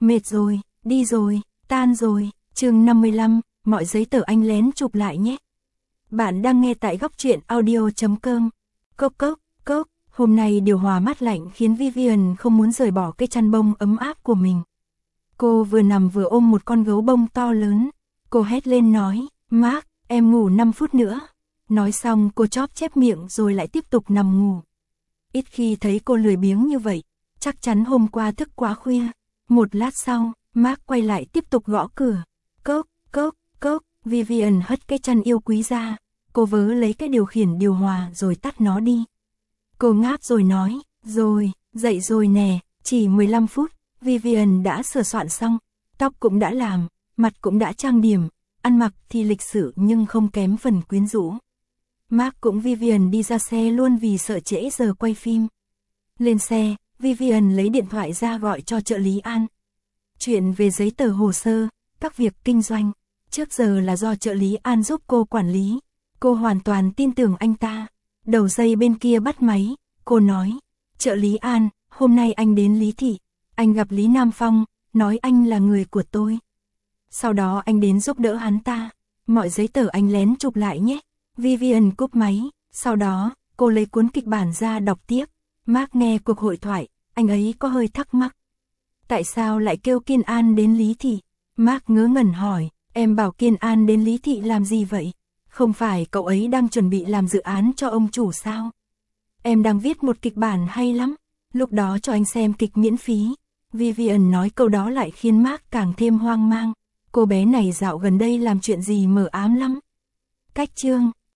Mệt rồi, đi rồi, tan rồi. Chương 55, mọi giấy tờ anh lén chụp lại nhé. Bạn đang nghe tại góc truyện audio.com. Cốc cốc, cốc, hôm nay điều hòa mát lạnh khiến Vivian không muốn rời bỏ cái chăn bông ấm áp của mình. Cô vừa nằm vừa ôm một con gấu bông to lớn. Cô hét lên nói, Mark, em ngủ 5 phút nữa. Nói xong cô chóp chép miệng rồi lại tiếp tục nằm ngủ. Ít khi thấy cô lười biếng như vậy, chắc chắn hôm qua thức quá khuya. Một lát sau, Mark quay lại tiếp tục gõ cửa. Cốc, cốc, cốc, Vivian hất cái chăn yêu quý ra. Cô vớ lấy cái điều khiển điều hòa rồi tắt nó đi. Cô ngáp rồi nói, rồi, dậy rồi nè, chỉ 15 phút. Vivian đã sửa soạn xong, tóc cũng đã làm, mặt cũng đã trang điểm, ăn mặc thì lịch sự nhưng không kém phần quyến rũ. Mark cũng Vivian đi ra xe luôn vì sợ trễ giờ quay phim. Lên xe, Vivian lấy điện thoại ra gọi cho trợ lý An. Chuyện về giấy tờ hồ sơ, các việc kinh doanh, trước giờ là do trợ lý An giúp cô quản lý. Cô hoàn toàn tin tưởng anh ta. Đầu dây bên kia bắt máy, cô nói, trợ lý An, hôm nay anh đến Lý Thị, anh gặp Lý Nam Phong, nói anh là người của tôi. Sau đó anh đến giúp đỡ hắn ta, mọi giấy tờ anh lén chụp lại nhé. Vivian cúp máy, sau đó, cô lấy cuốn kịch bản ra đọc tiếp. Mark nghe cuộc hội thoại, anh ấy có hơi thắc mắc. Tại sao lại kêu Kiên An đến Lý Thị? Mark ngớ ngẩn hỏi, em bảo Kiên An đến Lý Thị làm gì vậy? Không phải cậu ấy đang chuẩn bị làm dự án cho ông chủ sao? Em đang viết một kịch bản hay lắm, lúc đó cho anh xem kịch miễn phí. Vivian nói câu đó lại khiến Mark càng thêm hoang mang. Cô bé này dạo gần đây làm chuyện gì mờ ám lắm. Cách chương